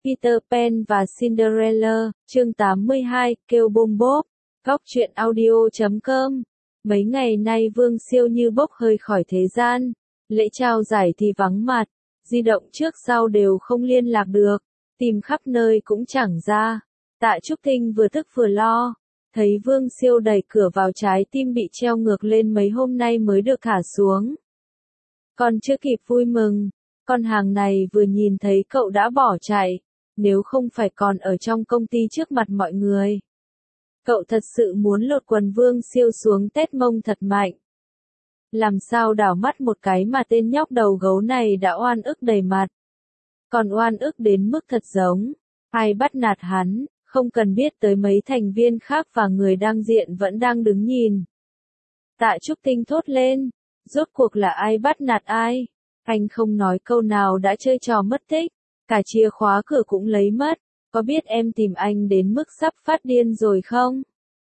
Peter Pan và Cinderella, chương 82, kêu bôm bốp. Góc truyện audio.com. Mấy ngày nay Vương Siêu như bốc hơi khỏi thế gian. Lễ trao giải thì vắng mặt, di động trước sau đều không liên lạc được, tìm khắp nơi cũng chẳng ra. Tạ Trúc Thinh vừa tức vừa lo, thấy Vương Siêu đẩy cửa vào, trái tim bị treo ngược lên mấy hôm nay mới được thả xuống. Còn chưa kịp vui mừng, con hàng này vừa nhìn thấy cậu đã bỏ chạy, nếu không phải còn ở trong công ty trước mặt mọi người. Cậu thật sự muốn lột quần Vương Siêu xuống tét mông thật mạnh. Làm sao đảo mắt một cái mà tên nhóc đầu gấu này đã oan ức đầy mặt. Còn oan ức đến mức thật giống, ai bắt nạt hắn, không cần biết tới mấy thành viên khác và người đang diện vẫn đang đứng nhìn. Tạ Trúc Thinh thốt lên, rốt cuộc là ai bắt nạt ai? Anh không nói câu nào đã chơi trò mất tích, cả chìa khóa cửa cũng lấy mất, có biết em tìm anh đến mức sắp phát điên rồi không?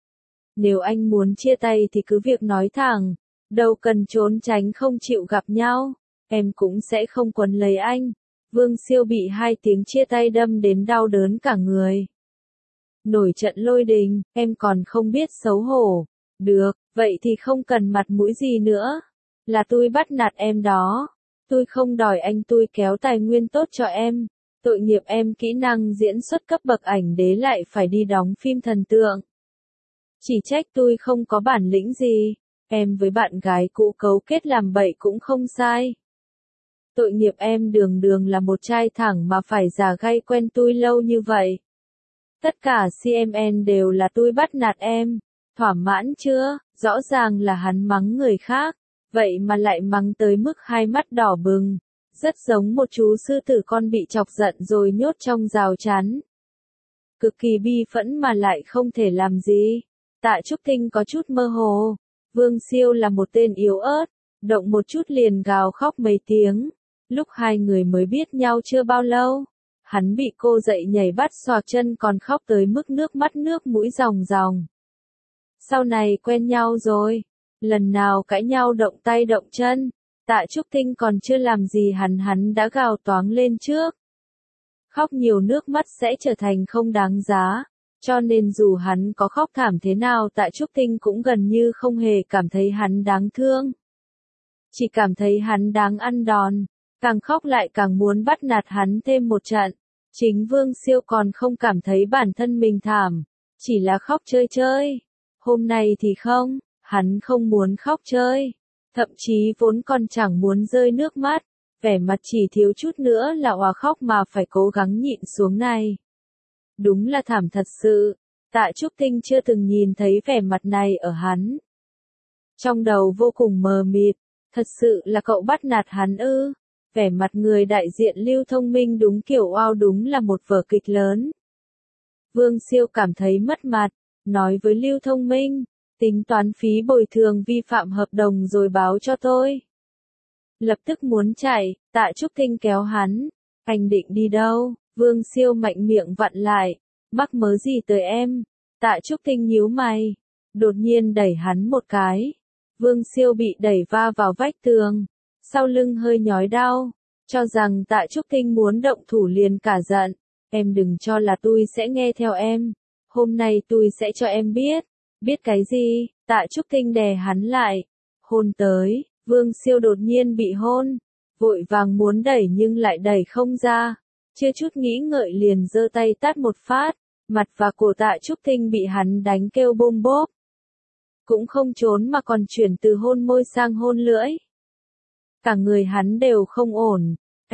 Nếu anh muốn chia tay thì cứ việc nói thẳng, đâu cần trốn tránh không chịu gặp nhau, em cũng sẽ không quấn lấy anh. Vương Siêu bị 2 tiếng chia tay đâm đến đau đớn cả người. Nổi trận lôi đình, em còn không biết xấu hổ. Được, vậy thì không cần mặt mũi gì nữa. Là tôi bắt nạt em đó. Tôi không đòi anh, tôi kéo tài nguyên tốt cho em. Tội nghiệp em kỹ năng diễn xuất cấp bậc ảnh đế lại phải đi đóng phim thần tượng. Chỉ trách tôi không có bản lĩnh gì. Em với bạn gái cũ cấu kết làm bậy cũng không sai. Tội nghiệp em đường đường là một trai thẳng mà phải giả gay quen tôi lâu như vậy. Tất cả CMN đều là tôi bắt nạt em. Thỏa mãn chưa? Rõ ràng là hắn mắng người khác, vậy mà lại mắng tới mức 2 mắt đỏ bừng. Rất giống một chú sư tử con bị chọc giận rồi nhốt trong rào chắn. Cực kỳ bi phẫn mà lại không thể làm gì. Tạ Trúc Thinh có chút mơ hồ. Vương Siêu là một tên yếu ớt, động một chút liền gào khóc mấy tiếng. Lúc 2 người mới biết nhau chưa bao lâu, hắn bị cô dậy nhảy bắt xoạc chân còn khóc tới mức nước mắt nước mũi ròng ròng. Sau này quen nhau rồi, lần nào cãi nhau động tay động chân, Tạ Trúc Thinh còn chưa làm gì hắn đã gào toáng lên trước. Khóc nhiều nước mắt sẽ trở thành không đáng giá, cho nên dù hắn có khóc thảm thế nào Tạ Trúc Thinh cũng gần như không hề cảm thấy hắn đáng thương. Chỉ cảm thấy hắn đáng ăn đòn, càng khóc lại càng muốn bắt nạt hắn thêm một trận. Chính Vương Siêu còn không cảm thấy bản thân mình thảm, chỉ là khóc chơi chơi. Hôm nay thì không, hắn không muốn khóc chơi, thậm chí vốn còn chẳng muốn rơi nước mắt, vẻ mặt chỉ thiếu chút nữa là òa khóc mà phải cố gắng nhịn xuống này. Đúng là thảm thật sự, Tạ Trúc Thinh chưa từng nhìn thấy vẻ mặt này ở hắn. Trong đầu vô cùng mờ mịt, thật sự là cậu bắt nạt hắn ư? Vẻ mặt người đại diện Lưu Thông Minh đúng kiểu wow, đúng là một vở kịch lớn. Vương Siêu cảm thấy mất mặt, nói với Lưu Thông Minh, tính toán phí bồi thường vi phạm hợp đồng rồi báo cho tôi. Lập tức muốn chạy, Tạ Trúc Thinh kéo hắn, anh định đi đâu? Vương Siêu mạnh miệng vặn lại, mắc mớ gì tới em? Tạ Trúc Thinh nhíu mày, đột nhiên đẩy hắn một cái. Vương Siêu bị đẩy va vào vách tường, sau lưng hơi nhói đau, cho rằng Tạ Trúc Thinh muốn động thủ liền cả giận. Em đừng cho là tôi sẽ nghe theo em, hôm nay tôi sẽ cho em biết. Biết cái gì? Tạ Trúc Thinh đè hắn lại, hôn tới. Vương Siêu đột nhiên bị hôn, vội vàng muốn đẩy nhưng lại đẩy không ra, chưa chút nghĩ ngợi liền giơ tay tát một phát, mặt và cổ Tạ Trúc Thinh bị hắn đánh kêu bôm bốp. Cũng không trốn mà còn chuyển từ hôn môi sang hôn lưỡi. Cả người hắn đều không ổn,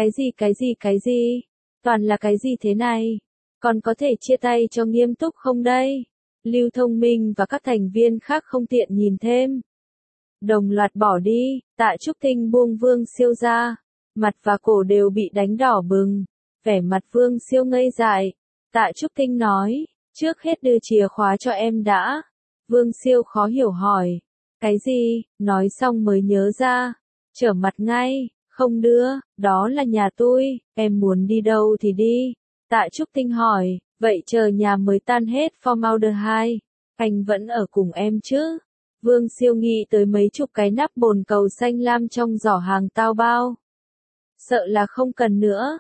cái gì, toàn là cái gì thế này, còn có thể chia tay cho nghiêm túc không đây? Lưu Thông Minh và các thành viên khác không tiện nhìn thêm, đồng loạt bỏ đi. Tạ Trúc Thinh buông Vương Siêu ra, mặt và cổ đều bị đánh đỏ bừng, vẻ mặt Vương Siêu ngây dại. Tạ Trúc Thinh nói, trước hết đưa chìa khóa cho em đã. Vương Siêu khó hiểu hỏi, cái gì? Nói xong mới nhớ ra, trở mặt ngay, không đưa, đó là nhà tôi, em muốn đi đâu thì đi. Tạ Trúc Thinh hỏi, vậy chờ nhà mới tan hết formaldehyde, anh vẫn ở cùng em chứ? Vương Siêu nghĩ tới mấy chục cái nắp bồn cầu xanh lam trong giỏ hàng tao bao. Sợ là không cần nữa.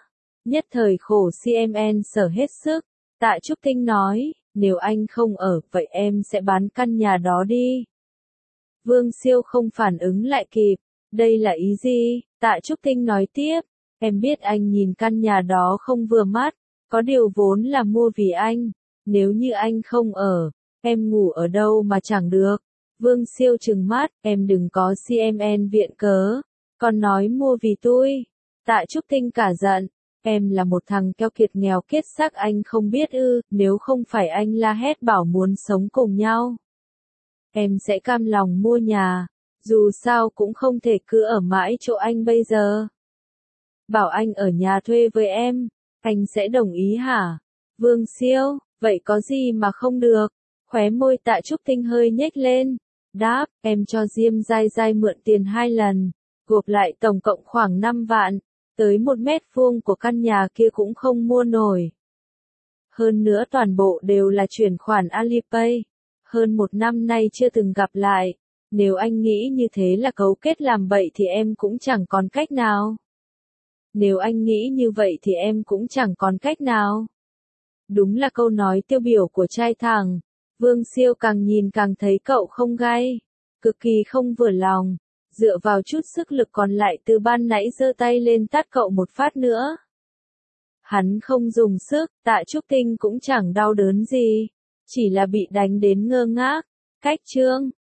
Nhất thời khổ CMN sở hết sức. Tạ Trúc Tinh nói, nếu anh không ở, vậy em sẽ bán căn nhà đó đi. Vương Siêu không phản ứng lại kịp. Đây là ý gì? Tạ Trúc Tinh nói tiếp, em biết anh nhìn căn nhà đó không vừa mắt, có điều vốn là mua vì anh. Nếu như anh không ở, em ngủ ở đâu mà chẳng được. Vương Siêu trừng mắt, em đừng có CMN viện cớ, còn nói mua vì tôi. Tạ Trúc Tinh cả giận, em là một thằng keo kiệt nghèo kiết xác anh không biết ư, nếu không phải anh la hét bảo muốn sống cùng nhau. Em sẽ cam lòng mua nhà, dù sao cũng không thể cứ ở mãi chỗ anh bây giờ. Bảo anh ở nhà thuê với em, anh sẽ đồng ý hả? Vương Siêu, vậy có gì mà không được? Khóe môi Tạ Trúc Tinh hơi nhếch lên. Đáp, em cho Diêm Giai Giai mượn tiền 2 lần, gộp lại tổng cộng khoảng 5 vạn, tới 1 mét vuông của căn nhà kia cũng không mua nổi. Hơn nữa toàn bộ đều là chuyển khoản Alipay. Hơn 1 năm nay chưa từng gặp lại. Nếu anh nghĩ như thế là cấu kết làm bậy thì em cũng chẳng còn cách nào. Nếu anh nghĩ như vậy thì em cũng chẳng còn cách nào. Đúng là câu nói tiêu biểu của trai thẳng. Vương Siêu càng nhìn càng thấy cậu không gay, cực kỳ không vừa lòng, dựa vào chút sức lực còn lại từ ban nãy giơ tay lên tát cậu một phát nữa. Hắn không dùng sức, Tạ Trúc Tinh cũng chẳng đau đớn gì, chỉ là bị đánh đến ngơ ngác. Cách chương